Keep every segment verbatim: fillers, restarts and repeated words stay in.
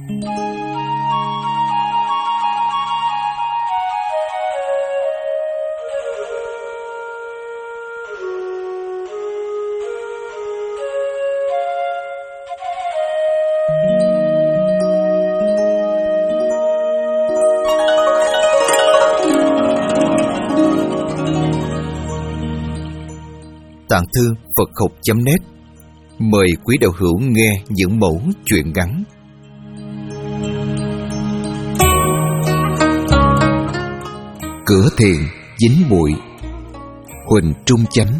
Tạng thư Phật học chấm net mời quý đạo hữu nghe những mẫu chuyện ngắn. Cửa thiền dính bụi. Huỳnh Trung Chánh.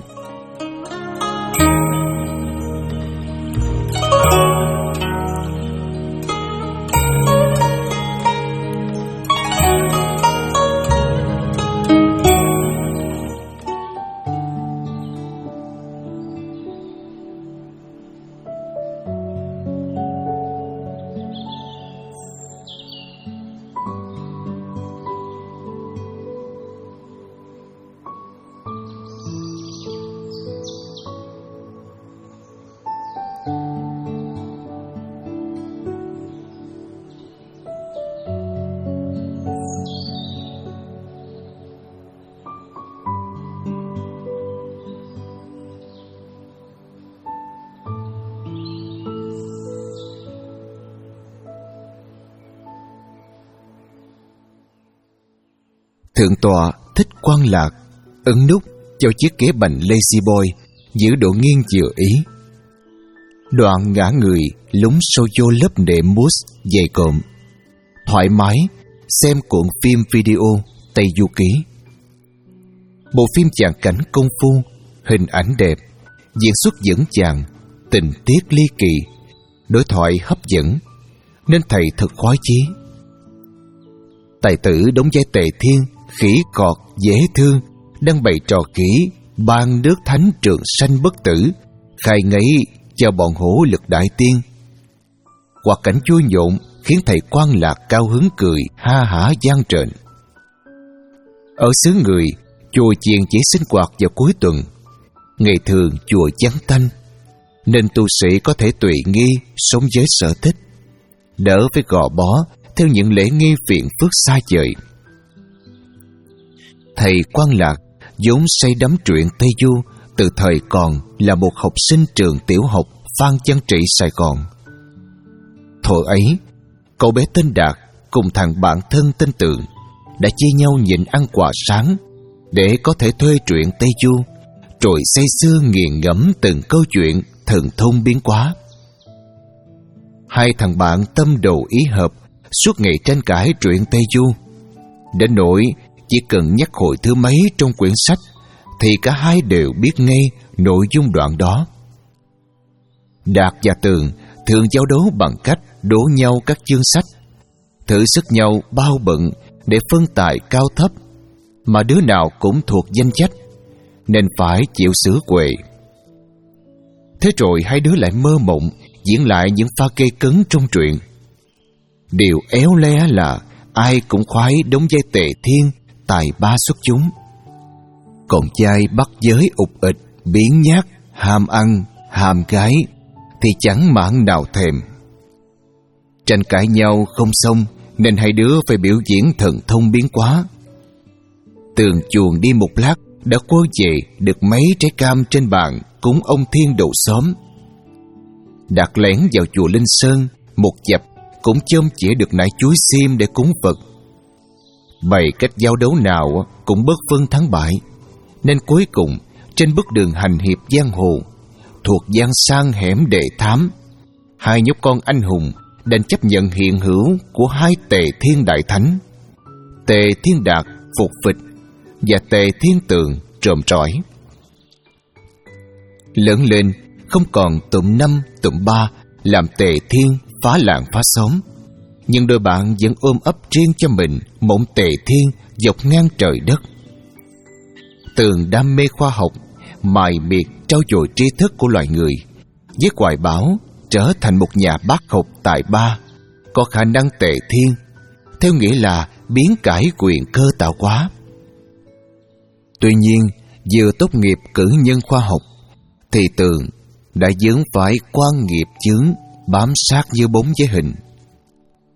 Thượng tọa Thích Quang Lạc ấn nút cho chiếc ghế bành Lazy Boy giữ độ nghiêng vừa ý. Đoạn ngã người lún sâu vô lớp nệm mousse dày cộm, thoải mái xem cuộn phim video Tây Du Ký. Bộ phim chàng cảnh công phu, hình ảnh đẹp, diễn xuất dẫn chàng, tình tiết ly kỳ, đối thoại hấp dẫn, nên thầy thật khoái chí. Tài tử đóng vai Tề Thiên khỉ cọt dễ thương đang bày trò kỹ ban nước thánh trường sanh bất tử, khai ngấy cho bọn hổ lực đại tiên. Hoạt cảnh vui nhộn khiến thầy Quang Lạc cao hứng cười ha hả gian trền. Ở xứ người, chùa chiền chỉ sinh hoạt vào cuối tuần, ngày thường chùa vắng tanh, nên tu sĩ có thể tùy nghi sống với sở thích, đỡ phải gò bó theo những lễ nghi phiền phức xa vời. Thầy Quang Lạc vốn say đắm truyện Tây Du từ thời còn là một học sinh trường tiểu học Phan Văn Trị, Sài Gòn. Thuở ấy, cậu bé tên Đạt cùng thằng bạn thân tên Tường đã chia nhau nhịn ăn quà sáng để có thể thuê truyện Tây Du, rồi say sưa nghiền ngẫm từng câu chuyện thần thông biến hóa. Hai thằng bạn tâm đầu ý hợp, suốt ngày tranh cãi truyện Tây Du, đến nỗi chỉ cần nhắc hồi thứ mấy trong quyển sách thì cả hai đều biết ngay nội dung đoạn đó. Đạt và Tường thường giao đấu bằng cách đố nhau các chương sách, thử sức nhau bao bận để phân tài cao thấp, mà đứa nào cũng thuộc danh sách, nên phải chịu xử quệ. Thế rồi hai đứa lại mơ mộng diễn lại những pha cây cấn trong truyện. Điều éo le là ai cũng khoái đóng vai Tề Thiên tài ba xuất chúng, còn trai bắt giới ục ịch, biếng nhác, ham ăn, ham gái thì chẳng mảng nào thèm. Tranh cãi nhau không xong nên hai đứa phải biểu diễn thần thông biến hóa. Tường chuồng đi một lát đã quơ về được mấy trái cam trên bàn cúng ông Thiên đầu xóm. Đạt lén vào chùa Linh Sơn một chập cũng chôm chỉ được nải chuối xiêm để cúng Phật. Bày cách giao đấu nào cũng bất phân thắng bại, nên cuối cùng trên bước đường hành hiệp giang hồ thuộc gian sang hẻm đệ thám, hai nhóc con anh hùng đành chấp nhận hiện hữu của hai Tề Thiên đại thánh, Tề Thiên Đạt phục vịch và Tề Thiên Tường trồm trỏi. Lớn lên không còn tụm năm tụm ba làm Tề Thiên phá làng phá xóm, nhưng đôi bạn vẫn ôm ấp riêng cho mình mộng Tề Thiên dọc ngang trời đất. Tường đam mê khoa học, mài miệt trau dồi tri thức của loài người, với hoài bão trở thành một nhà bác học tài ba, có khả năng Tề Thiên, theo nghĩa là biến cải quyền cơ tạo hóa. Tuy nhiên, vừa tốt nghiệp cử nhân khoa học, thì Tường đã vướng phải quan nghiệp chướng bám sát như bóng với hình.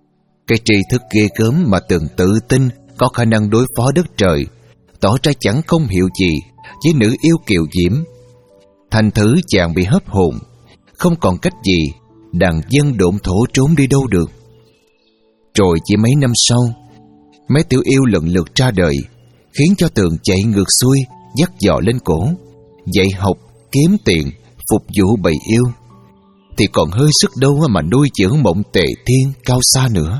Cái tri thức ghê gớm mà từng tự tin có khả năng đối phó đất trời, tỏ ra chẳng không hiểu gì với nữ yêu kiều diễm. Thành thử chàng bị hấp hồn, không còn cách gì, đàn dân độn thổ trốn đi đâu được. Rồi chỉ mấy năm sau, mấy tiểu yêu lần lượt ra đời, khiến cho Tường chạy ngược xuôi, dắt giò lên cổ, dạy học, kiếm tiền, phục vụ bầy yêu, thì còn hơi sức đâu mà nuôi dưỡng Mộng Tề Thiên cao xa nữa.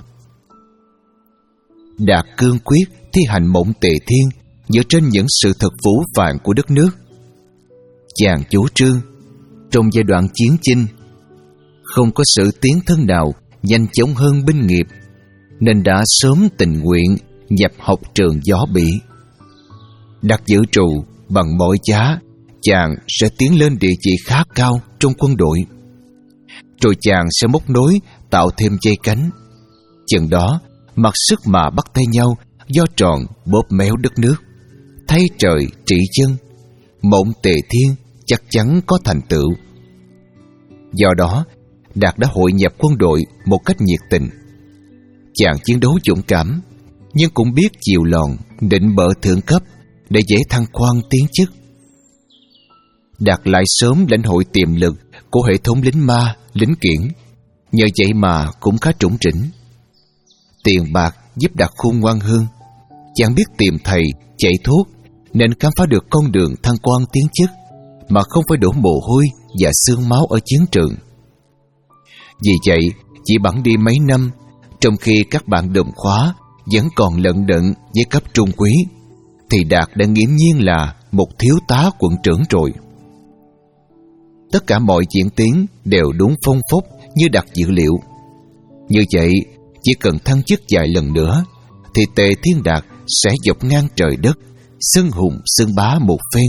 Đạt cương quyết thi hành Mộng Tề Thiên dựa trên những sự thật phũ phàng của đất nước. Chàng chủ trương trong giai đoạn chiến chinh, không có sự tiến thân nào nhanh chóng hơn binh nghiệp, nên đã sớm tình nguyện nhập học trường Võ Bị. Đặt dự trù bằng mọi giá chàng sẽ tiến lên địa vị khá cao trong quân đội. Rồi chàng sẽ móc nối tạo thêm dây cánh, chừng đó mặc sức mà bắt tay nhau, do tròn bóp méo đất nước, thay trời trị dân, Mộng Tề Thiên chắc chắn có thành tựu. Do đó Đạt đã hội nhập quân đội một cách nhiệt tình. Chàng chiến đấu dũng cảm, nhưng cũng biết chiều lòn định bợ thượng cấp để dễ thăng quan tiến chức. Đạt lại sớm lãnh hội tiềm lực của hệ thống lính ma, lính kiển, nhờ vậy mà cũng khá trũng trĩnh. Tiền bạc giúp Đạt khôn ngoan hơn. Chàng biết tìm thầy, chạy thuốc, nên khám phá được con đường thăng quan tiến chức mà không phải đổ mồ hôi và xương máu ở chiến trường. Vì vậy, chỉ bẵng đi mấy năm, trong khi các bạn đồng khóa vẫn còn lận đận với cấp trung quý, thì Đạt đã nghiễm nhiên là một thiếu tá quận trưởng rồi. Tất cả mọi diễn tiến đều đúng phong phúc như Đạt dự liệu. Như vậy, chỉ cần thăng chức vài lần nữa, thì Tề Thiên Đạt sẽ dọc ngang trời đất, xưng hùng xưng bá một phen.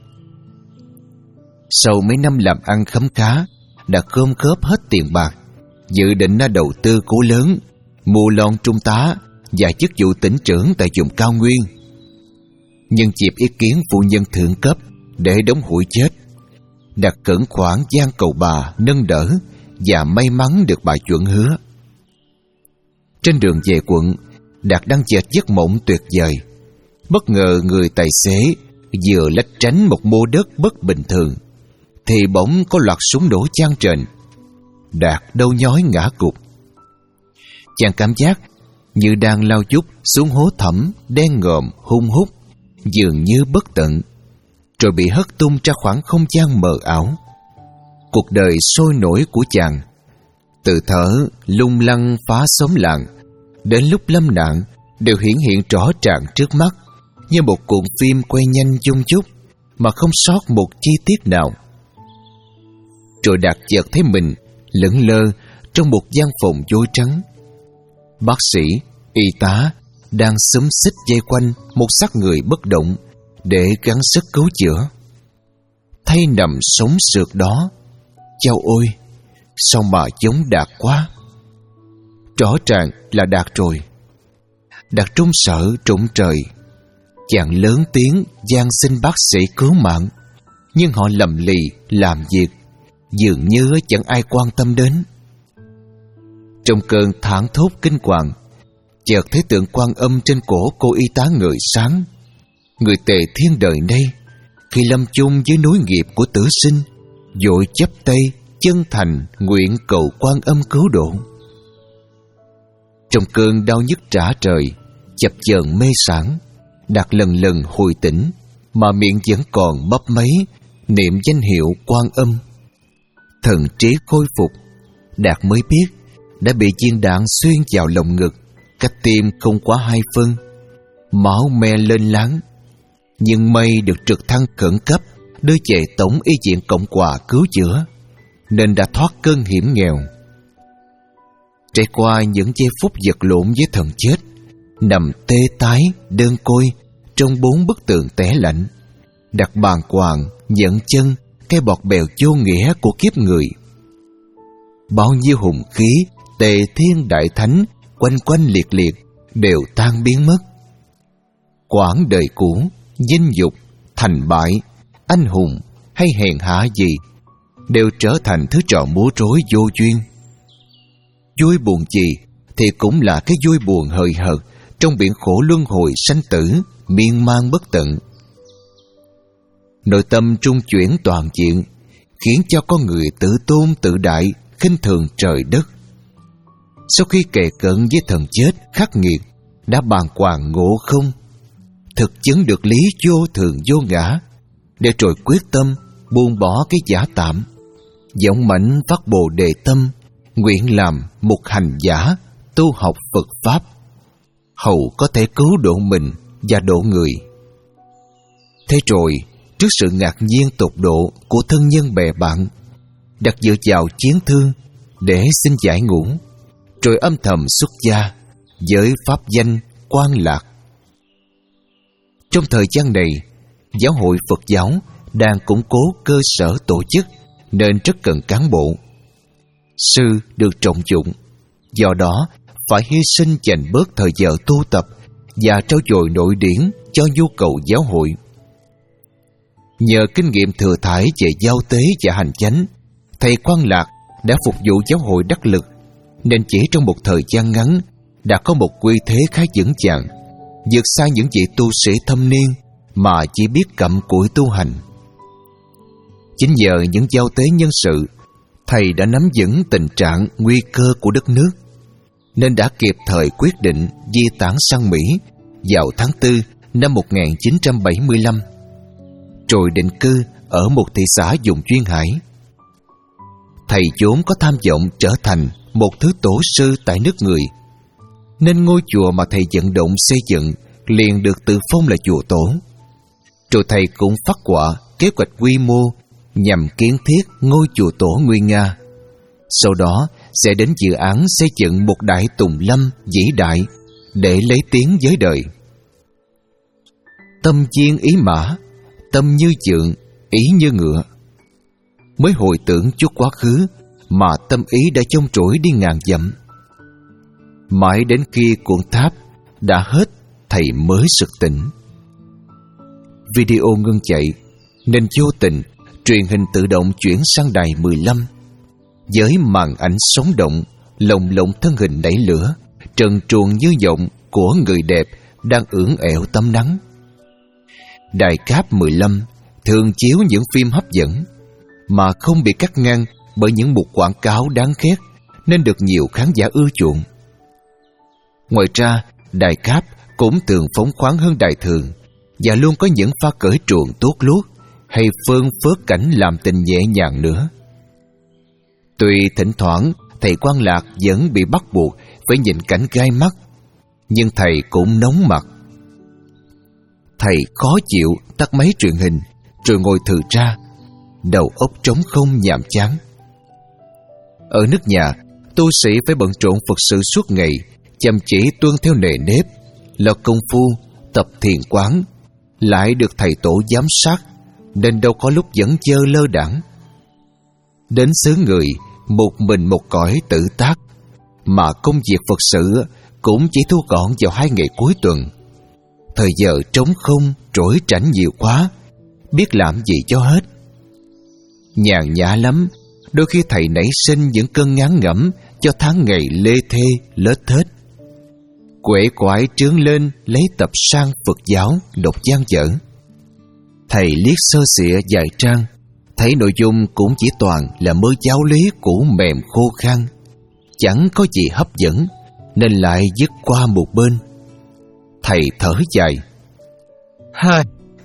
Sau mấy năm làm ăn khấm khá, Đạt gom góp hết tiền bạc, dự định ra đầu tư cố lớn, mua lon trung tá và chức vụ tỉnh trưởng tại vùng cao nguyên. Nhưng dịp ý kiến phụ nhân thượng cấp để đóng hụi chết, Đạt cẩn khoản gian cầu bà nâng đỡ và may mắn được bà chuẩn hứa. Trên đường về quận, Đạt đang dệt giấc mộng tuyệt vời. Bất ngờ người tài xế vừa lách tránh một mô đất bất bình thường, thì bỗng có loạt súng nổ chan trền. Đạt đau nhói ngã gục. Chàng cảm giác như đang lao dút xuống hố thẳm đen ngòm hun hút, dường như bất tận, rồi bị hất tung ra khoảng không gian mờ ảo. Cuộc đời sôi nổi của chàng, từ thở lung lăng phá xóm làng đến lúc lâm nạn, đều hiển hiện rõ ràng trước mắt như một cuộn phim quay nhanh dung dút mà không sót một chi tiết nào. Rồi Đạt chợt thấy mình lững lơ trong một gian phòng vôi trắng. Bác sĩ, y tá đang xúm xích dây quanh một xác người bất động để gắng sức cứu chữa. Thay nằm sống sượt đó, chao ôi, sao mà giống Đạt quá. Rõ ràng là Đạt rồi. Đạt trung sợ trụng trời. Chàng lớn tiếng van xin bác sĩ cứu mạng, nhưng họ lầm lì làm việc, dường như chẳng ai quan tâm đến. Trong cơn thảng thốt kinh hoàng, chợt thấy tượng Quan Âm trên cổ cô y tá ngời sáng. Người Tề Thiên đời nay, khi lâm chung với nối nghiệp của tử sinh, vội chắp tay chân thành nguyện cầu Quan Âm cứu độ. Trong cơn đau nhức trả trời, chập chờn mê sảng, Đạt lần lần hồi tỉnh, mà miệng vẫn còn bấp máy niệm danh hiệu Quan Âm. Thần trí khôi phục, Đạt mới biết đã bị viên đạn xuyên vào lồng ngực, cách tim không quá hai phân, máu me lên láng. Nhưng may được trực thăng khẩn cấp đưa về Tổng y viện Cộng Hòa cứu chữa, nên đã thoát cơn hiểm nghèo. Trải qua những giây phút vật lộn với thần chết, nằm tê tái đơn côi trong bốn bức tường tẻ lạnh, Đạt bàng hoàng nhận chân cái bọt bèo vô nghĩa của kiếp người. Bao nhiêu hùng khí Tề Thiên Đại Thánh quanh quanh liệt liệt đều tan biến mất. Quãng đời cũ, dinh dục, thành bại, anh hùng hay hèn hạ gì đều trở thành thứ trò múa rối vô duyên. Vui buồn gì thì cũng là cái vui buồn hời hợt trong biển khổ luân hồi sanh tử miên man bất tận. Nội tâm trung chuyển toàn diện khiến cho con người tự tôn tự đại, khinh thường trời đất. Sau khi kề cận với thần chết khắc nghiệt, đã bàng hoàng ngộ không, thực chứng được lý vô thường vô ngã, để rồi quyết tâm buông bỏ cái giả tạm, dũng mãnh phát bồ đề tâm, nguyện làm một hành giả tu học Phật pháp, hầu có thể cứu độ mình và độ người. Thế rồi trước sự ngạc nhiên tột độ của thân nhân bè bạn, đặt dựa vào chiến thương để xin giải ngũ, rồi âm thầm xuất gia với pháp danh Quan Lạc. Trong thời gian này, giáo hội Phật giáo đang củng cố cơ sở tổ chức nên rất cần cán bộ. Sư được trọng dụng, do đó phải hy sinh dành bớt thời giờ tu tập và trau dồi nội điển cho nhu cầu giáo hội. Nhờ kinh nghiệm thừa thải về giao tế và hành chánh, thầy Quan Lạc đã phục vụ giáo hội đắc lực, nên chỉ trong một thời gian ngắn đã có một quy thế khá vững vàng, vượt xa những vị tu sĩ thâm niên mà chỉ biết cặm cụi tu hành. Chính nhờ những giao tế nhân sự, thầy đã nắm vững tình trạng nguy cơ của đất nước, nên đã kịp thời quyết định di tản sang Mỹ vào tháng tư năm một nghìn chín trăm bảy mươi lăm, rồi định cư ở một thị xã vùng duyên hải. Thầy vốn có tham vọng trở thành một thứ tổ sư tại nước người, nên ngôi chùa mà thầy vận động xây dựng liền được tự phong là chùa tổ. Rồi thầy cũng phát họa kế hoạch quy mô nhằm kiến thiết ngôi chùa tổ nguy nga. Sau đó sẽ đến dự án xây dựng một đại tùng lâm vĩ đại để lấy tiếng với đời. Tâm chiên ý mã, tâm như trượng, ý như ngựa. Mới hồi tưởng chút quá khứ mà tâm ý đã chông trỗi đi ngàn dặm. Mãi đến khi cuộn tháp đã hết, thầy mới sực tỉnh. Video ngưng chạy, nên vô tình truyền hình tự động chuyển sang đài mười lăm, với màn ảnh sống động, lồng lộng thân hình đẩy lửa, trần truồng như vọng của người đẹp đang ưỡn ẹo tắm nắng. Đài cáp mười lăm thường chiếu những phim hấp dẫn mà không bị cắt ngang bởi những mục quảng cáo đáng ghét, nên được nhiều khán giả ưa chuộng. Ngoài ra, đài cáp cũng thường phóng khoáng hơn đài thường và luôn có những pha cởi truồng tốt luốt hay phơn phớt cảnh làm tình nhẹ nhàng nữa. Tuy thỉnh thoảng thầy Quan Lạc vẫn bị bắt buộc phải nhìn cảnh gai mắt, nhưng thầy cũng nóng mặt. Thầy khó chịu tắt máy truyền hình rồi ngồi thừ ra, đầu óc trống không nhàm chán. Ở nước nhà, tu sĩ phải bận rộn Phật sự suốt ngày, chăm chỉ tuân theo nề nếp, lo công phu, tập thiền quán, lại được thầy tổ giám sát, nên đâu có lúc vẫn chơ lơ đãng. Đến xứ người, một mình một cõi tự tác, mà công việc Phật sự cũng chỉ thu gọn vào hai ngày cuối tuần. Thời giờ trống không, trỗi trảnh nhiều quá, biết làm gì cho hết. Nhàn nhã lắm, đôi khi thầy nảy sinh những cơn ngán ngẩm cho tháng ngày lê thê lết thết. Quể quải trướng lên lấy tập sang Phật giáo đọc gian dở. Thầy liếc sơ xịa vài trang, thấy nội dung cũng chỉ toàn là mớ giáo lý cũ mềm khô khan, chẳng có gì hấp dẫn, nên lại dứt qua một bên. Thầy thở dài: Hơi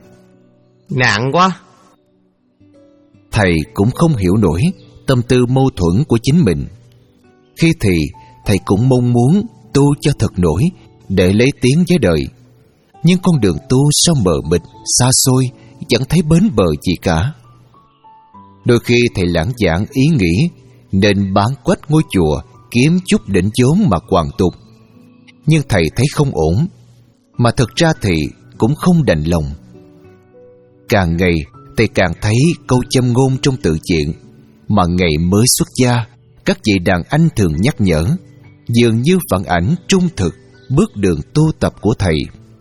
nặng quá. Thầy cũng không hiểu nổi tâm tư mâu thuẫn của chính mình. Khi thì thầy cũng mong muốn tu cho thật nổi để lấy tiếng với đời, nhưng con đường tu sao mờ mịt, xa xôi, chẳng thấy bến bờ gì cả. Đôi khi thầy lãng giảng ý nghĩ nên bán quách ngôi chùa kiếm chút đỉnh vốn mà hoàn tục, nhưng thầy thấy không ổn, mà thực ra thì cũng không đành lòng. Càng ngày thầy càng thấy câu châm ngôn trong tự chuyện mà ngày mới xuất gia các vị đàn anh thường nhắc nhở, dường như phản ảnh trung thực bước đường tu tập của thầy.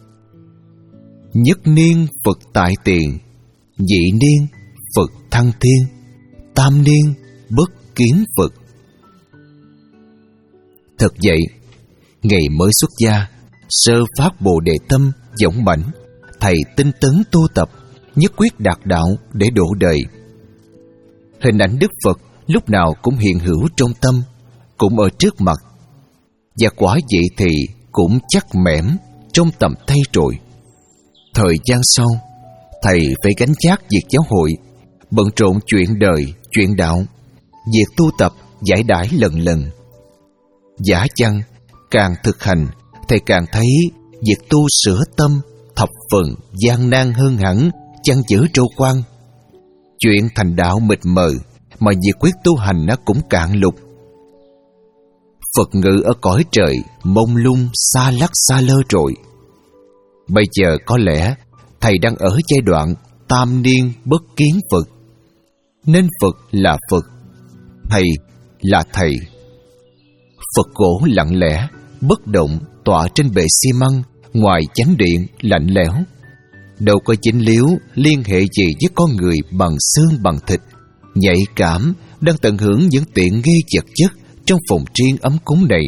Nhất niên Phật tại tiền, nhị niên Phật thăng thiên, tam niên bất kiến Phật. Thật vậy, Ngày mới xuất gia, sơ phát bồ đề tâm, dũng mãnh, thầy tinh tấn tu tập, nhất quyết đạt đạo để độ đời. Hình ảnh Đức Phật lúc nào cũng hiện hữu trong tâm, cũng ở trước mặt, và quả vậy thì cũng chắc mẻm trong tầm tay rồi. Thời gian sau, thầy phải gánh vác việc giáo hội, bận rộn chuyện đời, chuyện đạo, việc tu tập giải đãi lần lần. Giả chăng càng thực hành, thầy càng thấy việc tu sửa tâm thập phần gian nan hơn hẳn chăn giữ trâu quan. Chuyện thành đạo mịt mờ, mà việc quyết tu hành nó cũng cạn lục. Phật ngự ở cõi trời mông lung xa lắc xa lơ rồi. Bây giờ có lẽ thầy đang ở giai đoạn tam niên bất kiến Phật. Nên Phật là Phật, thầy là thầy. Phật gỗ lặng lẽ, bất động tọa trên bệ xi măng ngoài chánh điện lạnh lẽo, đâu có dính líu liên hệ gì với con người bằng xương bằng thịt, nhạy cảm đang tận hưởng những tiện nghi vật chất trong phòng riêng ấm cúng này.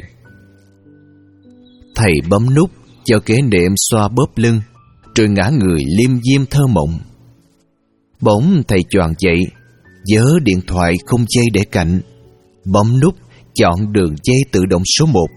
Thầy bấm nút cho kế niệm xoa bóp lưng, rồi ngã người liêm diêm thơ mộng. Bỗng thầy choàng dậy, giơ điện thoại không dây để cạnh, bấm nút chọn đường dây tự động số một.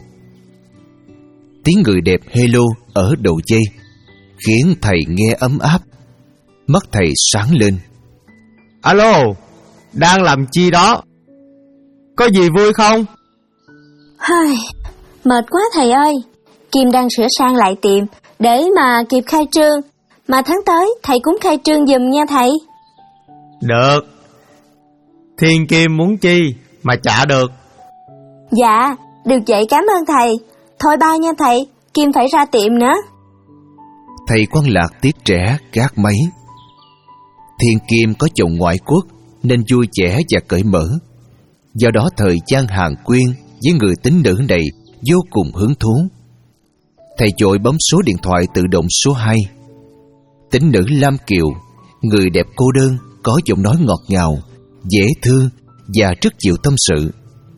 Tiếng người đẹp hello ở đầu dây khiến thầy nghe ấm áp. Mắt thầy sáng lên. Alo, đang làm chi đó? Có gì vui không? Hơi, mệt quá thầy ơi. Kim đang sửa sang lại tiệm để mà kịp khai trương. Mà tháng tới thầy cũng khai trương giùm nha thầy. Được. Thiên Kim muốn chi mà trả được. Dạ, được vậy cảm ơn thầy. Thôi bye nha thầy, Kim phải ra tiệm nữa. Thầy Quan Lạc tiếc trẻ gác máy. Thiên Kim có chồng ngoại quốc nên vui vẻ và cởi mở. Do đó thời gian hàng quyên với người tín nữ này vô cùng hứng thú. Thầy vội bấm số điện thoại tự động số hai. Tín nữ Lam Kiều, người đẹp cô đơn, có giọng nói ngọt ngào, dễ thương và rất chịu tâm sự.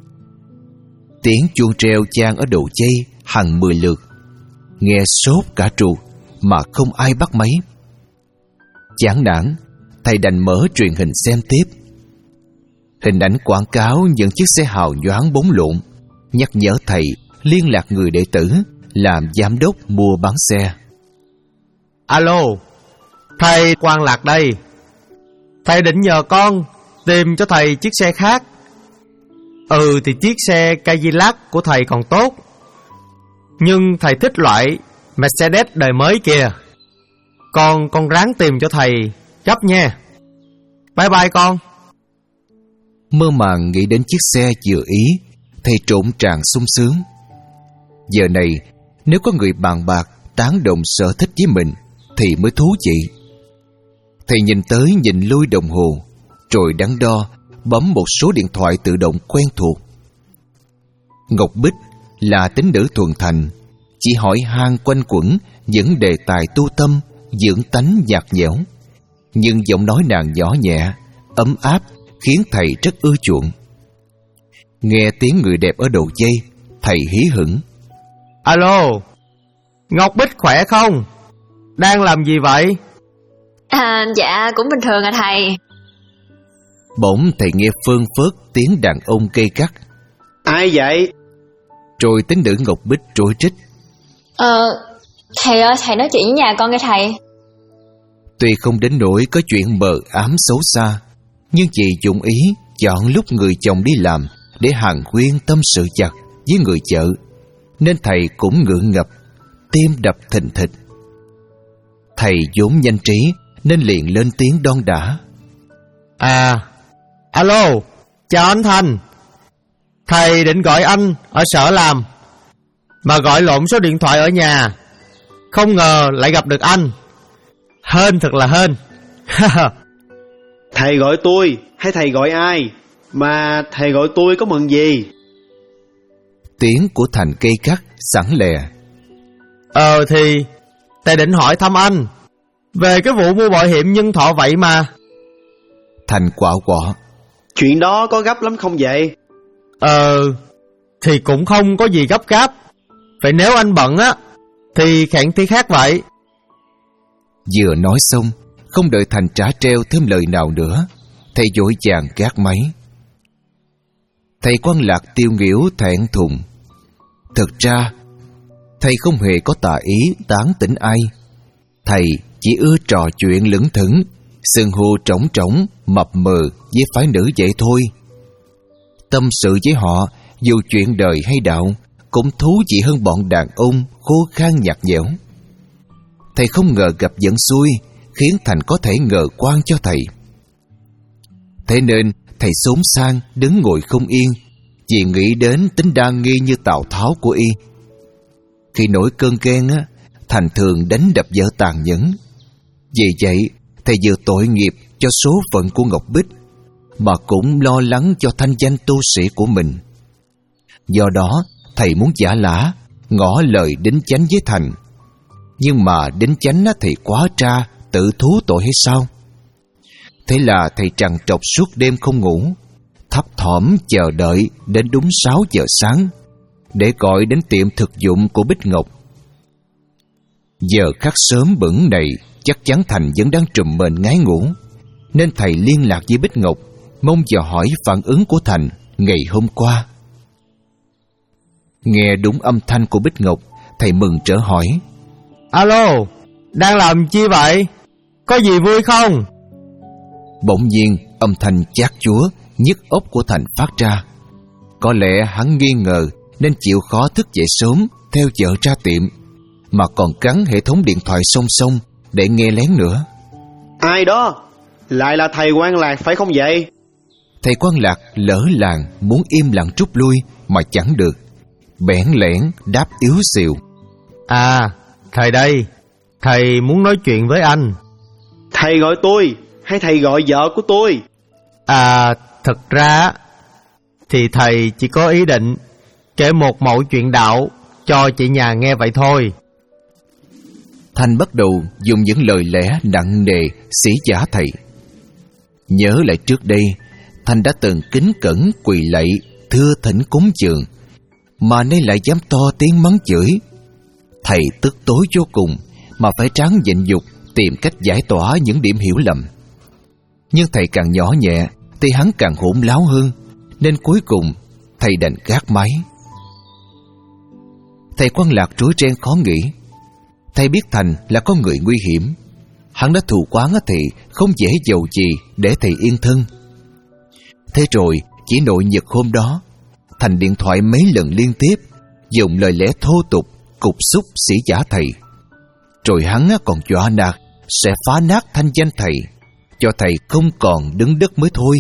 Tiếng chuông treo chan ở đầu dây hàng mười lượt, nghe sốt cả trù mà không ai bắt máy. Chán nản, thầy đành mở truyền hình xem tiếp. Hình ảnh quảng cáo những chiếc xe hào nhoáng bóng lộn nhắc nhở thầy liên lạc người đệ tử làm giám đốc mua bán xe. Alo, thầy Quan Lạc đây. Thầy định nhờ con tìm cho thầy chiếc xe khác. Ừ thì chiếc xe Cadillac của thầy còn tốt, nhưng thầy thích loại Mercedes đời mới kìa. Con con ráng tìm cho thầy gấp nha. Bye bye con. Mơ màng nghĩ đến chiếc xe vừa ý, thầy trộn tràn sung sướng. Giờ này nếu có người bàn bạc tán đồng sở thích với mình thì mới thú vị. Thầy nhìn tới nhìn lui đồng hồ, rồi đắn đo bấm một số điện thoại tự động quen thuộc. Ngọc Bích là tín nữ thuần thành, chỉ hỏi han quanh quẩn những đề tài tu tâm, dưỡng tánh nhạt nhẽo, nhưng giọng nói nàng nhỏ nhẹ, ấm áp khiến thầy rất ưa chuộng. Nghe tiếng người đẹp ở đầu dây, thầy hí hửng. Alo, Ngọc Bích khỏe không? Đang làm gì vậy? À, dạ cũng bình thường à thầy. Bỗng thầy nghe phơn phớt tiếng đàn ông cây cắt. Ai vậy? Rồi tín nữ Ngọc Bích trối trích. Ờ, thầy ơi, thầy nói chuyện với nhà con kìa thầy. Tuy không đến nỗi có chuyện mờ ám xấu xa, nhưng chị dụng ý chọn lúc người chồng đi làm để hàn huyên tâm sự chặt với người vợ, nên thầy cũng ngượng ngập, tim đập thình thịch. Thầy vốn nhanh trí nên liền lên tiếng đon đả. À, alo, chào anh Thành. Thầy định gọi anh ở sở làm, mà gọi lộn số điện thoại ở nhà. Không ngờ lại gặp được anh. Hên thật là hên. Thầy gọi tôi hay thầy gọi ai? Mà thầy gọi tôi có mừng gì? Tiếng của Thành cây cắt sẵn lè. Ờ thì thầy định hỏi thăm anh về cái vụ mua bảo hiểm nhân thọ vậy mà. Thành quạo quọ. Chuyện đó có gấp lắm không vậy? Ờ thì cũng không có gì gấp gáp. Vậy nếu anh bận á thì hẹn tí khác vậy. Vừa nói xong, không đợi Thành trả treo thêm lời nào nữa, thầy vội vàng gác máy. Thầy Quan Lạc tiêu nghỉu thẹn thùng. Thực ra thầy không hề có tà ý tán tỉnh ai. Thầy chỉ ưa trò chuyện lững thững, sừng hù trống trống, mập mờ với phái nữ vậy thôi. Tâm sự với họ, dù chuyện đời hay đạo, cũng thú vị hơn bọn đàn ông khô khan nhạt nhẽo. Thầy không ngờ gặp vận xui khiến Thành có thể ngờ quan cho thầy. Thế nên thầy xốn sang đứng ngồi không yên, vì nghĩ đến tính đa nghi như Tào Tháo của y. Khi nổi cơn ghen á, Thành thường đánh đập vợ tàn nhẫn. Vì vậy thầy vừa tội nghiệp cho số phận của Ngọc Bích, mà cũng lo lắng cho thanh danh tu sĩ của mình. Do đó thầy muốn giả lả, ngỏ lời đính chánh với Thành. Nhưng mà đính chánh thì quá tra, tự thú tội hay sao? Thế là thầy trằn trọc suốt đêm không ngủ, thấp thỏm chờ đợi đến đúng sáu giờ sáng để gọi đến tiệm thực dụng của Bích Ngọc. Giờ khắc sớm bửng này chắc chắn Thành vẫn đang trùm mền ngái ngủ, nên thầy liên lạc với Bích Ngọc, mong dò hỏi phản ứng của Thành ngày hôm qua. Nghe đúng âm thanh của Bích Ngọc, thầy mừng trở hỏi: Alo, đang làm chi vậy? Có gì vui không? Bỗng nhiên âm thanh chát chúa nhức óc của Thành phát ra. Có lẽ hắn nghi ngờ nên chịu khó thức dậy sớm theo vợ ra tiệm, mà còn gắn hệ thống điện thoại song song để nghe lén nữa. Ai đó? Lại là thầy Quan Lạc phải không vậy? Thầy Quan Lạc lỡ làng muốn im lặng rút lui mà chẳng được, bẽn lẽn đáp yếu xìu: À, thầy đây, thầy muốn nói chuyện với anh. Thầy gọi tôi hay thầy gọi vợ của tôi? À, thật ra thì thầy chỉ có ý định kể một mẩu chuyện đạo cho chị nhà nghe vậy thôi. Thành bắt đầu dùng những lời lẽ nặng nề xỉ vả thầy. Nhớ lại trước đây, Thành đã từng kính cẩn quỳ lạy thưa thỉnh cúng dường, mà nay lại dám to tiếng mắng chửi. Thầy tức tối vô cùng, mà phải tráng nhịn nhục tìm cách giải tỏa những điểm hiểu lầm. Nhưng thầy càng nhỏ nhẹ thì hắn càng hỗn láo hơn, nên cuối cùng thầy đành gác máy. Thầy Quan Lạc rối ren khó nghĩ. Thầy biết Thành là có người nguy hiểm. Hắn đã thù quán thì không dễ dầu gì để thầy yên thân. Thế rồi chỉ nội nhật hôm đó, Thành điện thoại mấy lần liên tiếp, dùng lời lẽ thô tục cục xúc xỉ vả thầy. Rồi hắn còn dọa nạt sẽ phá nát thanh danh thầy, cho thầy không còn đứng đất mới thôi.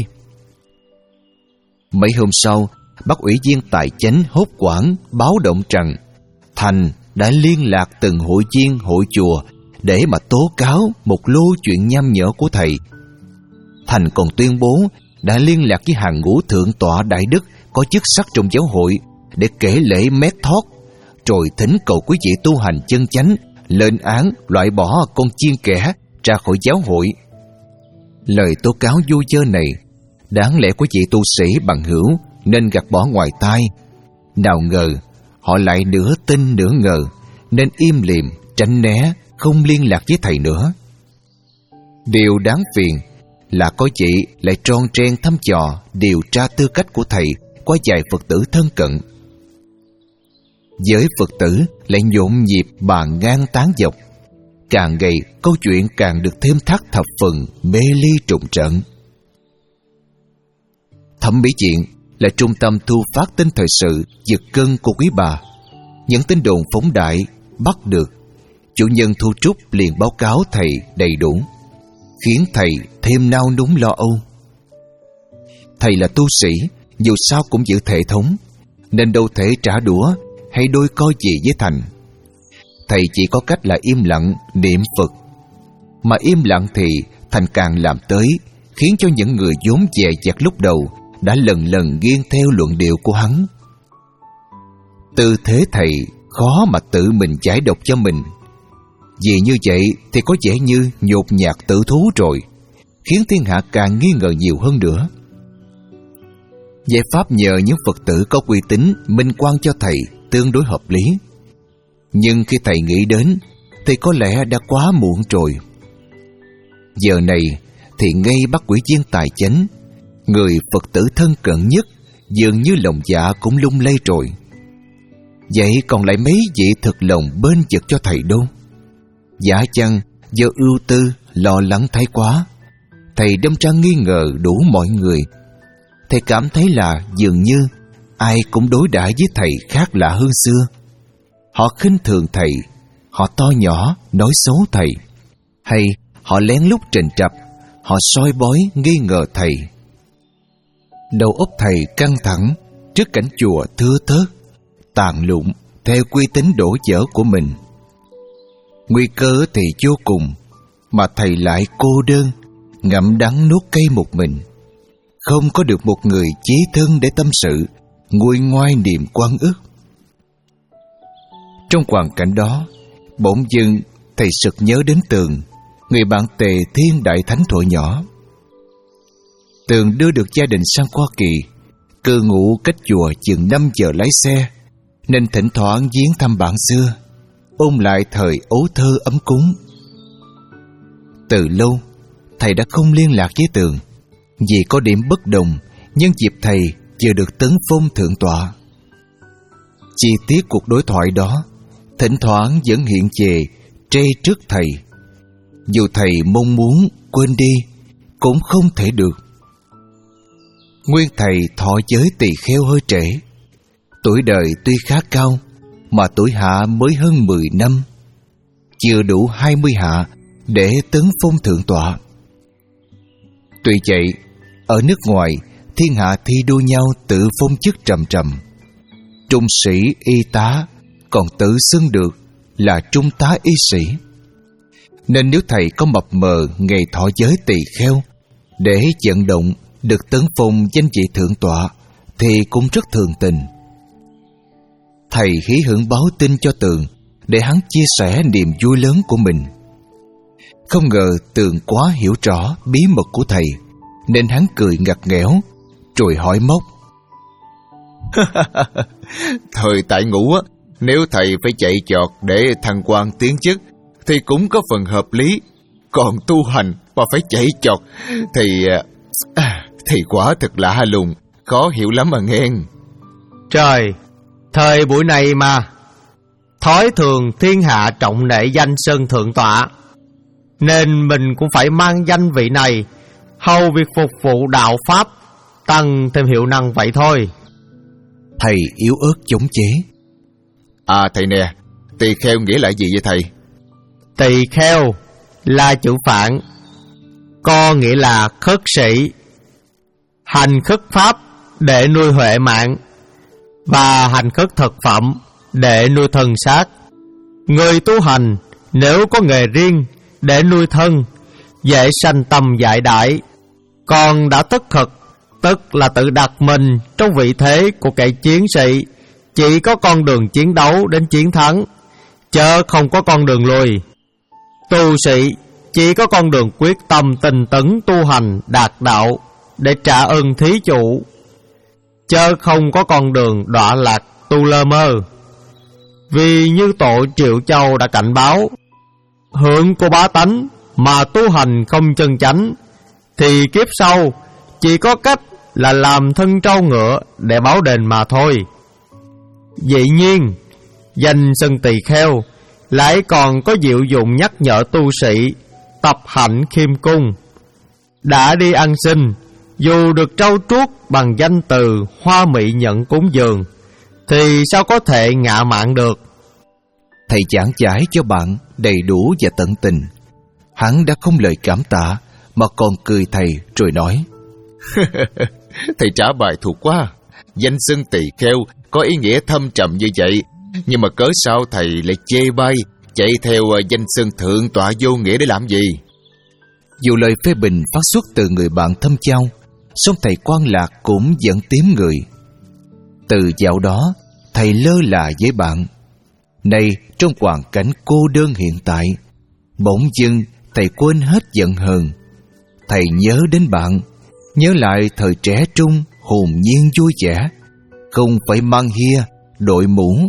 Mấy hôm sau, Bắc ủy viên tài chánh hốt quảng báo động rằng Thành đã liên lạc từng hội viên hội chùa để mà tố cáo một lô chuyện nham nhở của thầy. Thành còn tuyên bố đã liên lạc với hàng ngũ thượng tọa đại đức có chức sắc trong giáo hội để kể lễ mét thoát, rồi thỉnh cầu quý vị tu hành chân chánh lên án loại bỏ con chiên kẻ ra khỏi giáo hội. Lời tố cáo vô chơ này đáng lẽ quý vị tu sĩ bằng hữu nên gạt bỏ ngoài tai. Nào ngờ họ lại nửa tin nửa ngờ, nên im lìm tránh né, không liên lạc với thầy nữa. Điều đáng phiền là có chị lại tròn tren thăm dò điều tra tư cách của thầy qua vài Phật tử thân cận. Giới Phật tử lại nhộn nhịp bàn ngang tán dọc. Càng ngày câu chuyện càng được thêm thắt thập phần mê ly trùng trận. Thẩm Mỹ Viện là trung tâm thu phát tin thời sự giật cân của quý bà. Những tin đồn phóng đại bắt được, chủ nhân Thu Trúc liền báo cáo thầy đầy đủ, khiến thầy thêm nao núng lo âu. Thầy là tu sĩ, dù sao cũng giữ thể thống, nên đâu thể trả đũa hay đôi co gì với Thành. Thầy chỉ có cách là im lặng niệm Phật. Mà im lặng thì Thành càng làm tới, khiến cho những người vốn dè dặt lúc đầu đã lần lần nghiêng theo luận điệu của hắn. Tư thế thầy khó mà tự mình giải độc cho mình. Vì như vậy thì có vẻ như nhột nhạt tự thú rồi, khiến thiên hạ càng nghi ngờ nhiều hơn nữa. Giải pháp nhờ những Phật tử có uy tín minh oan cho thầy tương đối hợp lý. Nhưng khi thầy nghĩ đến thì có lẽ đã quá muộn rồi. Giờ này thì ngay Bắc Quỷ Viên Tài Chánh, người Phật tử thân cận nhất, dường như lòng dạ cũng lung lay rồi. Vậy còn lại mấy vị thực lòng bên vực cho thầy đâu? Giả chăng do ưu tư, lo lắng thái quá, thầy đâm ra nghi ngờ đủ mọi người. Thầy cảm thấy là dường như ai cũng đối đãi với thầy khác lạ hơn xưa. Họ khinh thường thầy, họ to nhỏ nói xấu thầy, hay họ lén lút trình trập, họ soi bói nghi ngờ thầy. Đầu óc thầy căng thẳng trước cảnh chùa thưa thớt, tàn lụng theo quy tính đổ vỡ của mình. Nguy cơ thì vô cùng, mà thầy lại cô đơn, ngậm đắng nuốt cay một mình, không có được một người chí thân để tâm sự, nguôi ngoai niềm oan ức. Trong hoàn cảnh đó, bỗng dưng thầy sực nhớ đến Tường, người bạn Tề Thiên Đại Thánh thuở nhỏ. Tường đưa được gia đình sang Hoa Kỳ, cư ngụ cách chùa chừng năm giờ lái xe, nên thỉnh thoảng viếng thăm bạn xưa, ôn lại thời ấu thơ ấm cúng. Từ lâu, thầy đã không liên lạc với Tường, vì có điểm bất đồng nhân dịp thầy vừa được tấn phong thượng tọa. Chi tiết cuộc đối thoại đó thỉnh thoảng vẫn hiện về trê trước thầy. Dù thầy mong muốn quên đi cũng không thể được. Nguyên thầy thọ giới tỳ kheo hơi trễ, tuổi đời tuy khá cao mà tuổi hạ mới hơn mười năm, chưa đủ hai mươi hạ để tấn phong thượng tọa. Tuy vậy, ở nước ngoài thiên hạ thi đua nhau tự phong chức trầm trầm. Trung sĩ y tá còn tự xưng được là trung tá y sĩ. Nên nếu thầy có mập mờ ngày thọ giới tỳ kheo để vận động được tấn phong danh vị thượng tọa thì cũng rất thường tình. Thầy hí hưởng báo tin cho Tường để hắn chia sẻ niềm vui lớn của mình. Không ngờ Tường quá hiểu rõ bí mật của thầy, nên hắn cười ngặt nghẽo rồi hỏi móc: Thời tại ngũ á, nếu thầy phải chạy chọt để thăng quan tiến chức thì cũng có phần hợp lý. Còn tu hành mà phải chạy chọt thì à, thì quả thật lạ lùng, khó hiểu lắm mà nghe. Trời, thời buổi này mà thói thường thiên hạ trọng nể danh sơn thượng tọa, nên mình cũng phải mang danh vị này, hầu việc phục vụ đạo pháp, tăng thêm hiệu năng vậy thôi. Thầy yếu ớt chống chế: À thầy nè, tỳ kheo nghĩa là gì vậy thầy? Tỳ kheo là chữ Phạn, có nghĩa là khất sĩ, hành khất pháp để nuôi huệ mạng, và hành khất thực phẩm để nuôi thân xác. Người tu hành nếu có nghề riêng để nuôi thân, dễ sanh tâm dại đại. Còn đã tất thực, tức là tự đặt mình trong vị thế của kẻ chiến sĩ, chỉ có con đường chiến đấu đến chiến thắng, chớ không có con đường lùi. Tu sĩ chỉ có con đường quyết tâm tinh tấn tu hành đạt đạo để trả ơn thí chủ, chớ không có con đường đọa lạc tu lơ mơ. Vì như tổ Triệu Châu đã cảnh báo, hưởng của bá tánh mà tu hành không chân chánh, thì kiếp sau chỉ có cách là làm thân trâu ngựa để báo đền mà thôi. Dĩ nhiên, danh xưng tỳ kheo lại còn có diệu dụng nhắc nhở tu sĩ tập hạnh khiêm cung. Đã đi ăn xin, dù được trau chuốt bằng danh từ hoa mỹ nhận cúng dường, thì sao có thể ngạ mạn được. Thầy giảng giải cho bạn đầy đủ và tận tình. Hắn đã không lời cảm tạ mà còn cười thầy rồi nói: Thầy trả bài thuộc quá. Danh xưng tỳ kheo có ý nghĩa thâm trầm như vậy, nhưng mà cớ sao thầy lại chê bai, chạy theo danh xưng thượng tọa vô nghĩa để làm gì? Dù lời phê bình phát xuất từ người bạn thâm trao, song thầy Quan Lạc cũng vẫn tím người. Từ dạo đó, thầy lơ là với bạn. Nay trong hoàn cảnh cô đơn hiện tại, bỗng dưng thầy quên hết giận hờn. Thầy nhớ đến bạn, nhớ lại thời trẻ trung hồn nhiên vui vẻ, không phải mang hia, đội mũ,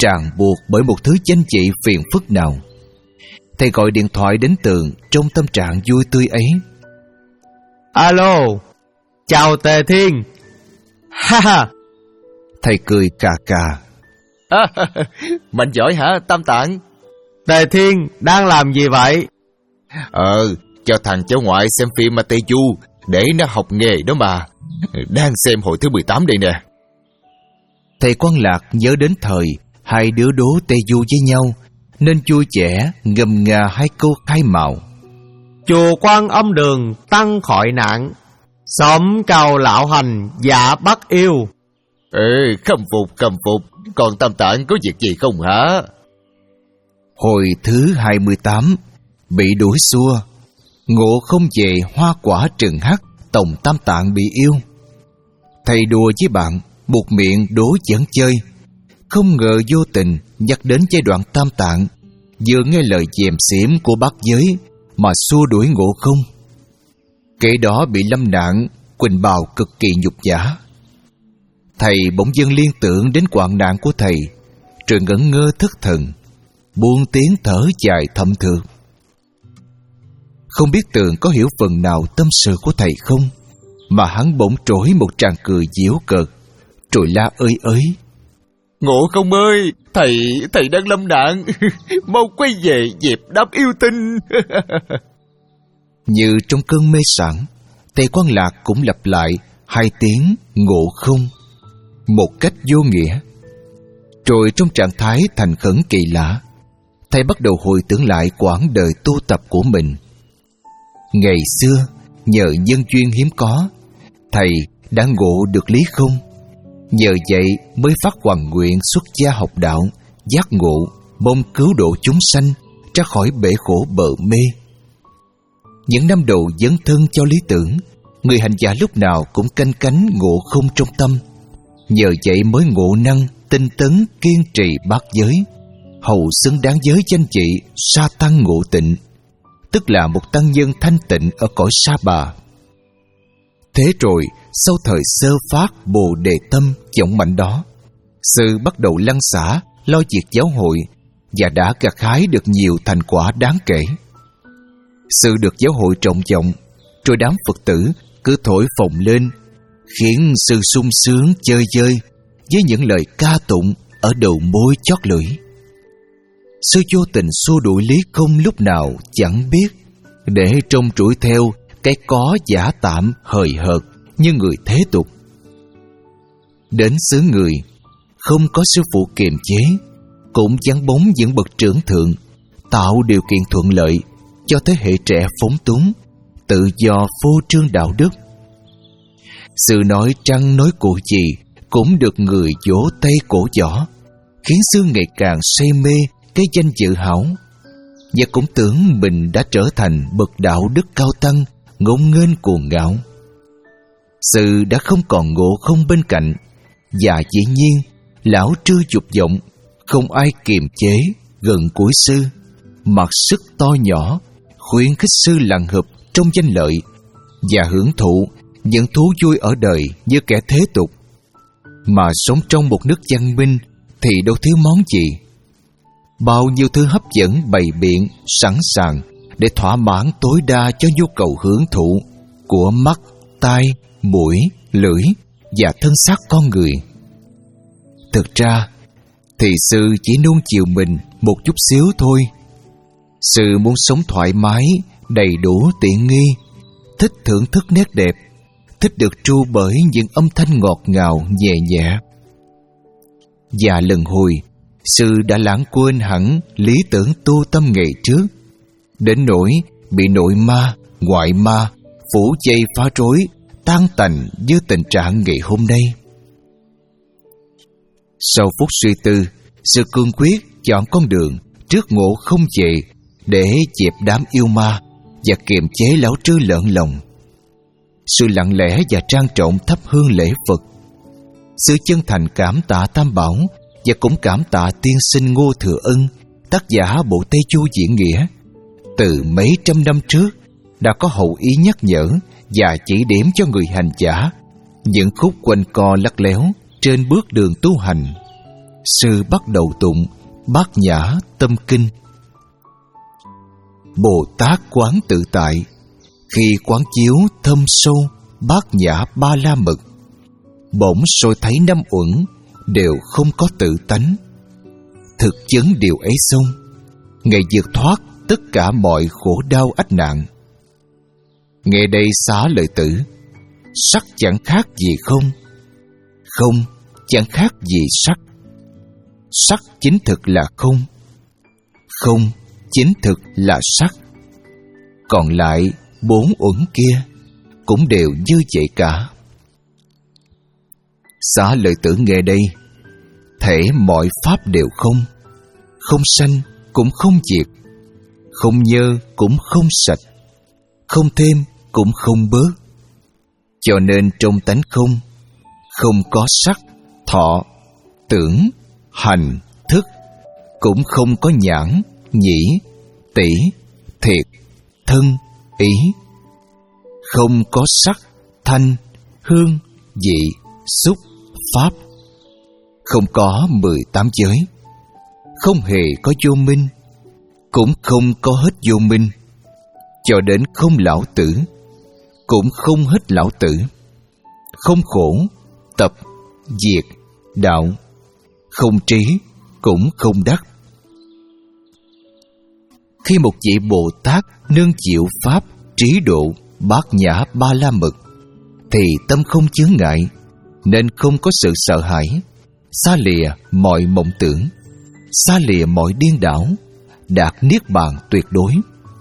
ràng buộc bởi một thứ danh trị phiền phức nào. Thầy gọi điện thoại đến Tường trong tâm trạng vui tươi ấy. Alo, chào Tề Thiên. Ha ha. Thầy cười cà cà. À, mạnh giỏi hả Tam Tạng? Tề Thiên đang làm gì vậy? Ờ, cho thằng cháu ngoại xem phim mà Tây Du, để nó học nghề đó mà. Đang xem hồi thứ mười tám đây nè. Thầy Quan Lạc nhớ đến thời hai đứa đố Tây Du với nhau, nên vui vẻ ngâm nga hai câu khai mạo. Chùa Quan Âm Đường tăng khỏi nạn, xóm cầu lão hành dạ bắt yêu. Ê, khâm phục, khâm phục. Còn Tam Tạng có việc gì không hả? Hồi thứ hai mươi tám, bị đuổi xua, ngộ không về hoa quả trừng hắc, Tổng Tam Tạng bị yêu. Thầy đùa với bạn, buộc miệng đố giỡn chơi. Không ngờ vô tình nhắc đến giai đoạn Tam Tạng vừa nghe lời dèm xỉm của bác giới mà xua đuổi Ngộ Không. Kể đó bị lâm nạn, Quỳnh Bào cực kỳ nhục nhã. Thầy bỗng dưng liên tưởng đến hoạn nạn của thầy, rồi ngẩn ngơ thất thần, buông tiếng thở dài thầm thượng. Không biết Tường có hiểu phần nào tâm sự của thầy không, mà hắn bỗng trỗi một tràng cười giễu cợt, rồi la ơi ới. Ngộ Không ơi, thầy, thầy đang lâm nạn, mau quay về dẹp đám yêu tinh. Như trong cơn mê sảng, Tề Quan Lạc cũng lặp lại hai tiếng Ngộ Không một cách vô nghĩa. Rồi trong trạng thái thành khẩn kỳ lạ, thầy bắt đầu hồi tưởng lại quãng đời tu tập của mình. Ngày xưa, nhờ nhân duyên hiếm có, thầy đã ngộ được lý không. Nhờ vậy mới phát hoàn nguyện xuất gia học đạo, giác ngộ, mong cứu độ chúng sanh ra khỏi bể khổ bờ mê. Những năm đầu dấn thân cho lý tưởng, người hành giả lúc nào cũng canh cánh ngộ không trong tâm. Nhờ vậy mới ngộ năng, tinh tấn, kiên trì bát giới, hầu xứng đáng với danh trị sa tăng ngộ tịnh, tức là một tăng nhân thanh tịnh ở cõi Sa Bà. Thế rồi, sau thời sơ phát Bồ Đề tâm vọng mạnh đó, sư bắt đầu lăn xả lo việc giáo hội và đã gặt hái được nhiều thành quả đáng kể. Sư được giáo hội trọng vọng, rồi đám Phật tử cứ thổi phồng lên, khiến sư sung sướng chơi vơi với những lời ca tụng ở đầu môi chót lưỡi. Sư vô tình xua đuổi lý không lúc nào chẳng biết, để trông trũi theo cái có giả tạm hời hợt như người thế tục. Đến xứ người, không có sư phụ kiềm chế, cũng vắng bóng những bậc trưởng thượng, tạo điều kiện thuận lợi cho thế hệ trẻ phóng túng, tự do phô trương đạo đức. Sư nói trăng nói cụ gì cũng được người vỗ tay cổ võ, khiến sư ngày càng say mê cái danh dự hão, và cũng tưởng mình đã trở thành bậc đạo đức cao tăng, ngông nghênh cuồng ngạo. Sư đã không còn Ngộ Không bên cạnh, và dĩ nhiên lão trư dục vọng, không ai kiềm chế gần cuối sư, mặc sức to nhỏ, khuyến khích sư lặn hụp trong danh lợi và hưởng thụ những thú vui ở đời như kẻ thế tục. Mà sống trong một nước văn minh thì đâu thiếu món gì. Bao nhiêu thứ hấp dẫn bày biện sẵn sàng để thỏa mãn tối đa cho nhu cầu hưởng thụ của mắt, tai, mũi, lưỡi và thân xác con người. Thực ra thì sư chỉ nuông chiều mình một chút xíu thôi. Sư muốn sống thoải mái, đầy đủ tiện nghi, thích thưởng thức nét đẹp, thích được tru bởi những âm thanh ngọt ngào nhẹ nhẹ. Và lần hồi, sư đã lãng quên hẳn lý tưởng tu tâm ngày trước, đến nỗi bị nội ma, ngoại ma phủ dây phá rối, tan tành như tình trạng ngày hôm nay. Sau phút suy tư, sư cương quyết chọn con đường trước Ngộ Không về để dẹp đám yêu ma và kiềm chế lão trư lợn lòng. Sư lặng lẽ và trang trọng thắp hương lễ Phật. Sư chân thành cảm tạ Tam Bảo và cũng cảm tạ tiên sinh Ngô Thừa Ân, tác giả bộ Tây Du Diễn Nghĩa, từ mấy trăm năm trước đã có hậu ý nhắc nhở và chỉ điểm cho người hành giả những khúc quanh co lắc léo trên bước đường tu hành. sư bắt đầu tụng Bát Nhã Tâm Kinh. Bồ Tát quán tự tại, khi quán chiếu thâm sâu Bát Nhã Ba La Mật, bỗng soi thấy năm uẩn đều không có tự tánh. Thực chứng điều ấy xong, Ngài vượt thoát tất cả mọi khổ đau ách nạn. Nghe đây Xá Lợi Tử, sắc chẳng khác gì không, không chẳng khác gì sắc. Sắc chính thực là không, không chính thực là sắc. Còn lại bốn uẩn kia cũng đều như vậy cả. Xá Lợi Tử nghe đây, thể mọi pháp đều không, không sanh cũng không diệt, không nhơ cũng không sạch, không thêm cũng không bớt. Cho nên trong tánh không, không có sắc, thọ, tưởng, hành, thức, cũng không có nhãn, nhĩ, tỷ, thiệt, thân, ý. Không có sắc, thanh, hương, vị, xúc, pháp. Không có mười tám giới, không hề có vô minh, cũng không có hết vô minh. Cho đến không lão tử, cũng không hết lão tử. Không khổ, tập, diệt, đạo. Không trí, cũng không đắc. Khi một vị Bồ Tát nương chịu pháp trí độ Bát Nhã Ba La Mật, thì tâm không chướng ngại, nên không có sự sợ hãi, xa lìa mọi mộng tưởng, xa lìa mọi điên đảo, đạt niết bàn tuyệt đối.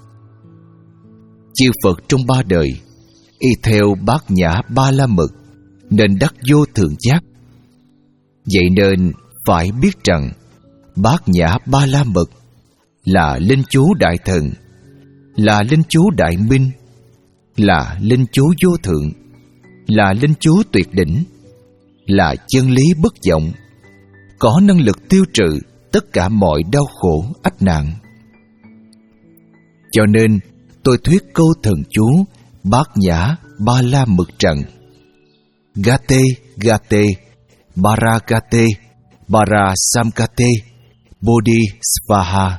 Chư Phật trong ba đời y theo Bát Nhã Ba La Mật nên đắc vô thượng giác. Vậy nên phải biết rằng Bát Nhã Ba La Mật là linh chú đại thần, là linh chú đại minh, là linh chú vô thượng, là linh chú tuyệt đỉnh, là chân lý bất vọng, có năng lực tiêu trừ tất cả mọi đau khổ ách nạn. Cho nên tôi thuyết câu thần chú Bát Nhã Ba La Mật rằng: Gate Gate Baragate Barasamkate Bodhi Svaha.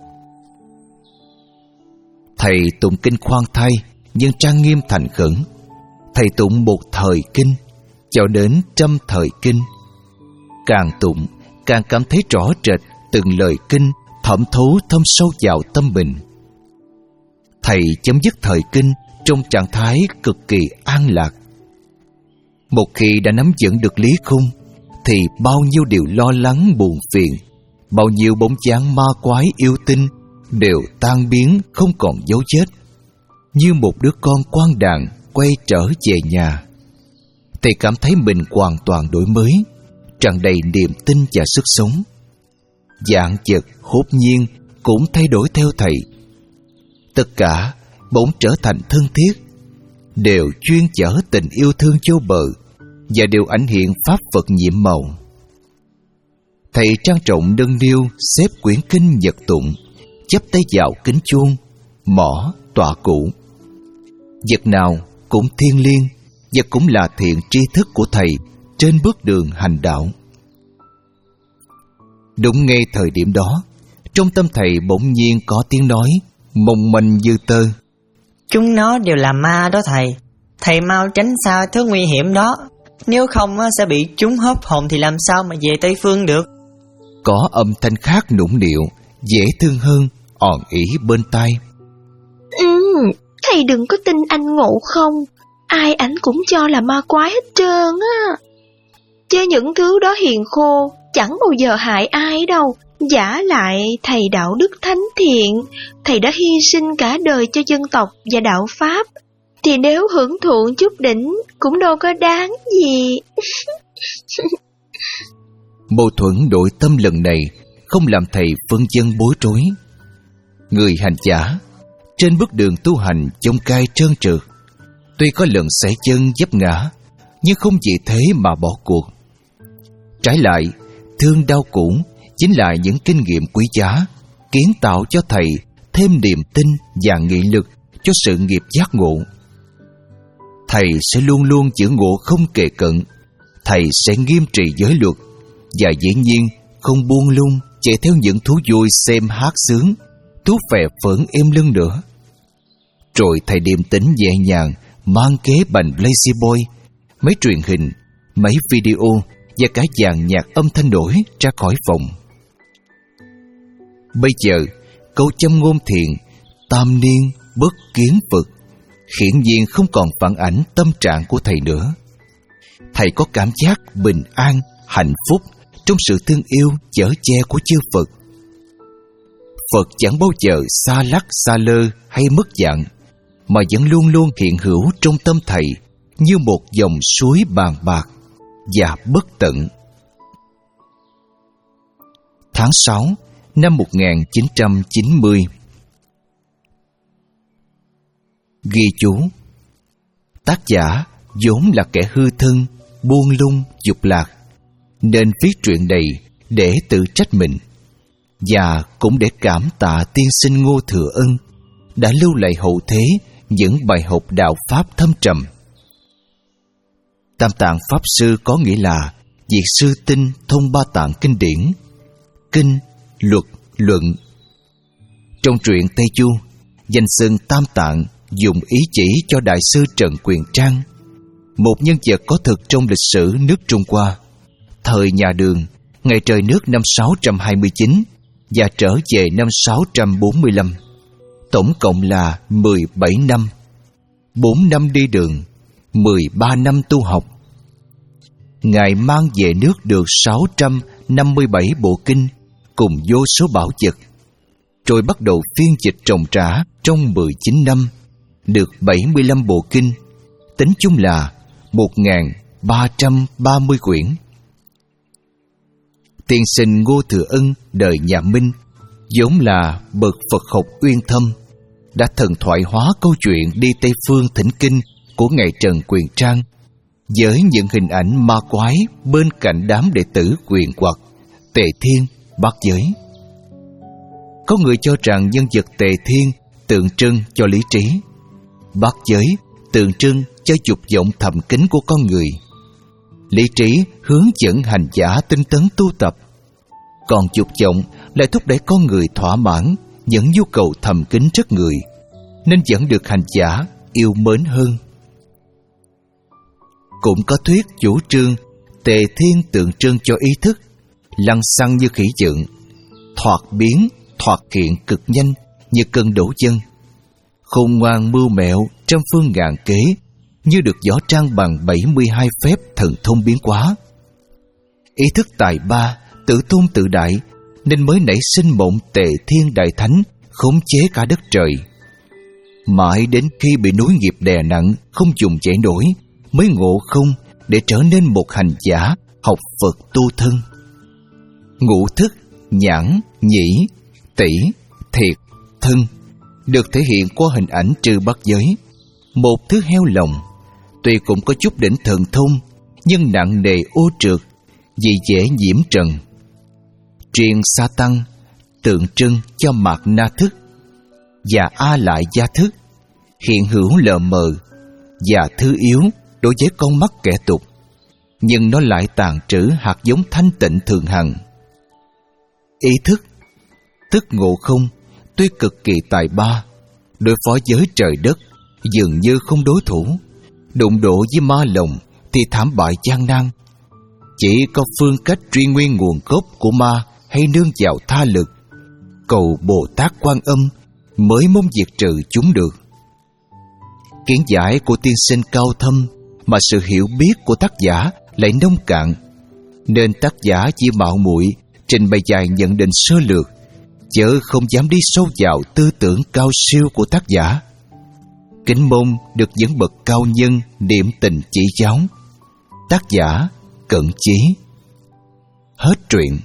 Thầy tụng kinh khoan thai nhưng trang nghiêm thành khẩn. Thầy tụng một thời kinh cho đến trăm thời kinh. Càng tụng càng cảm thấy rõ rệt từng lời kinh thẩm thấu thâm sâu vào tâm mình. Thầy chấm dứt thời kinh trong trạng thái cực kỳ an lạc. Một khi đã nắm vững được lý khung, thì bao nhiêu điều lo lắng buồn phiền, bao nhiêu bóng dáng ma quái yêu tinh đều tan biến không còn dấu vết, như một đứa con quan đàn quay trở về nhà. Thầy cảm thấy mình hoàn toàn đổi mới, tràn đầy niềm tin và sức sống. Vạn vật hốt nhiên cũng thay đổi theo thầy. Tất cả bỗng trở thành thân thiết, đều chuyên chở tình yêu thương vô bờ, và đều ảnh hiện pháp Phật nhiệm màu. Thầy trang trọng nâng niu xếp quyển kinh nhật tụng, chắp tay vào kính chuông, mỏ, tọa cụ. Vật nào cũng thiêng liêng, và cũng là thiện tri thức của thầy trên bước đường hành đạo. Đúng ngay thời điểm đó, trong tâm thầy bỗng nhiên có tiếng nói mong manh như tơ: Chúng nó đều là ma đó thầy. Thầy mau tránh xa thứ nguy hiểm đó, nếu không sẽ bị chúng hấp hồn thì làm sao mà về Tây Phương được. Có âm thanh khác nũng nịu, dễ thương hơn, òn ỉ bên tai: Ừ, thầy đừng có tin anh Ngộ Không. Ai ảnh cũng cho là ma quái hết trơn á. Chứ những thứ đó hiền khô, chẳng bao giờ hại ai đâu. Giả lại thầy đạo đức thánh thiện, thầy đã hy sinh cả đời cho dân tộc và đạo Pháp, thì nếu hưởng thụ chút đỉnh cũng đâu có đáng gì. Mâu thuẫn nội tâm lần này không làm thầy phân dân bối rối. Người hành giả trên bước đường tu hành chông gai trơn trượt, tuy có lần sải chân vấp ngã, nhưng không vì thế mà bỏ cuộc. Trái lại, thương đau cũ chính là những kinh nghiệm quý giá, kiến tạo cho thầy thêm niềm tin và nghị lực cho sự nghiệp giác ngộ. Thầy sẽ luôn luôn giữ ngộ không kề cận. Thầy sẽ nghiêm trì giới luật, và dĩ nhiên không buông lung chạy theo những thú vui xem hát sướng, thú phè phỡn êm lưng nữa. Rồi thầy điềm tĩnh nhẹ nhàng mang kế bành Lazy Boy, máy truyền hình, máy video và cả dàn nhạc âm thanh nổi ra khỏi phòng. Bây giờ, câu châm ngôn thiện tam niên bất kiến Phật hiển nhiên không còn phản ảnh tâm trạng của thầy nữa. Thầy có cảm giác bình an, hạnh phúc trong sự thương yêu chở che của chư Phật. Phật chẳng bao giờ xa lắc xa lơ hay mất dạng, mà vẫn luôn luôn hiện hữu trong tâm thầy như một dòng suối bàn bạc và bất tận. Tháng sáu năm một nghìn chín trăm chín mươi. Ghi chú: tác giả vốn là kẻ hư thân, buông lung, dục lạc, nên viết truyện này để tự trách mình, và cũng để cảm tạ tiên sinh Ngô Thừa Ân đã lưu lại hậu thế những bài học đạo pháp thâm trầm. Tam Tạng Pháp Sư có nghĩa là việc sư tinh thông ba tạng kinh điển, kinh, luật, luận. Trong truyện Tây Du, danh xưng Tam Tạng dùng ý chỉ cho Đại sư Trần Quyền Trang, một nhân vật có thực trong lịch sử nước Trung Hoa, thời nhà Đường, ngày trời nước năm sáu trăm hai mươi chín và trở về năm sáu trăm bốn mươi lăm, tổng cộng là mười bảy năm, bốn năm đi đường, mười ba năm tu học. Ngài mang về nước được sáu trăm năm mươi bảy bộ kinh cùng vô số bảo vật, rồi bắt đầu phiên dịch trồng trả trong mười chín năm, được bảy mươi lăm bộ kinh, tính chung là một nghìn ba trăm ba mươi quyển. Tiên sinh Ngô Thừa Ân đời nhà Minh vốn là bậc Phật học uyên thâm, đã thần thoại hóa câu chuyện đi Tây Phương thỉnh kinh của ngài Trần Quyền Trang với những hình ảnh ma quái bên cạnh đám đệ tử Quyền Hoặc, Tề Thiên, Bát Giới. Có người cho rằng nhân vật Tề Thiên tượng trưng cho lý trí, Bát Giới tượng trưng cho dục vọng thầm kín của con người, lý trí hướng dẫn hành giả tinh tấn tu tập, còn dục vọng lại thúc đẩy con người thỏa mãn những nhu cầu thầm kín rất người, nên vẫn được hành giả yêu mến hơn. Cũng có thuyết chủ trương Tề Thiên tượng trưng cho ý thức, lăng xăng như khỉ dựng, thoạt biến, thoạt hiện cực nhanh như cơn đổ dân, khôn ngoan mưu mẹo trăm phương ngàn kế, như được võ trang bằng bảy mươi hai phép thần thông biến hóa. Ý thức tài ba, tự tôn tự đại, nên mới nảy sinh mộng Tề Thiên Đại Thánh khống chế cả đất trời. Mãi đến khi bị núi nghiệp đè nặng, không dùng dậy nổi, mới ngộ không để trở nên một hành giả học Phật tu thân. Ngũ thức, nhãn, nhĩ, tỷ, thiệt, thân được thể hiện qua hình ảnh trừ Bát Giới, một thứ heo lòng, tuy cũng có chút đỉnh thần thông, nhưng nặng nề ô trượt vì dễ nhiễm trần. Triền Sa Tăng tượng trưng cho Mạt Na thức và A Lại Gia thức, hiện hữu lờ mờ và thứ yếu đối với con mắt kẻ tục, nhưng nó lại tàn trữ hạt giống thanh tịnh thường hằng. Ý thức, tức ngộ không, tuy cực kỳ tài ba, đối phó với trời đất dường như không đối thủ, đụng độ với ma lòng thì thảm bại gian nan. Chỉ có phương cách truy nguyên nguồn gốc của ma hay nương vào tha lực, cầu Bồ Tát Quan Âm mới mong diệt trừ chúng được. Kiến giải của tiên sinh cao thâm, mà sự hiểu biết của tác giả lại nông cạn, nên tác giả chỉ mạo muội trình bày dài nhận định sơ lược, chớ không dám đi sâu vào tư tưởng cao siêu của tác giả. Kính mong được những bậc cao nhân niệm tình chỉ giáo. Tác giả Cận Chí. Hết truyện.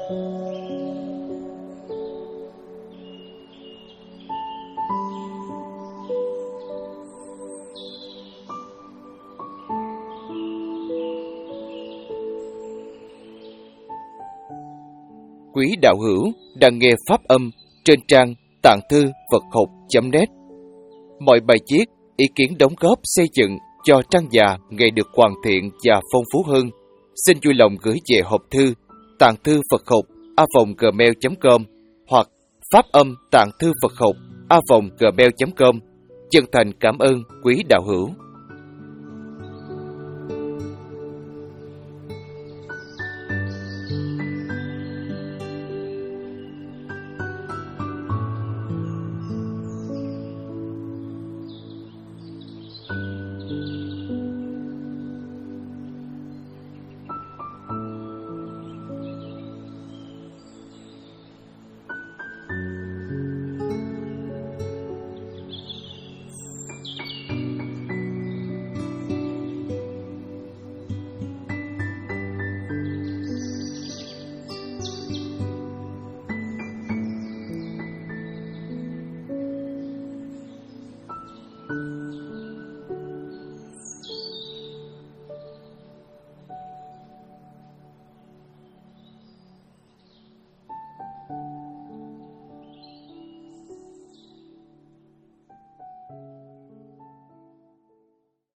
Quý đạo hữu đang nghe pháp âm trên trang tạng thư Phật học chấm net. Mọi bài viết, ý kiến đóng góp xây dựng cho trang già ngày được hoàn thiện và phong phú hơn, xin vui lòng gửi về hộp thư tạng thư Phật học a vòng gmail chấm com hoặc pháp âm tạng thư Phật học a vòng gmail chấm com. Chân thành cảm ơn quý đạo hữu.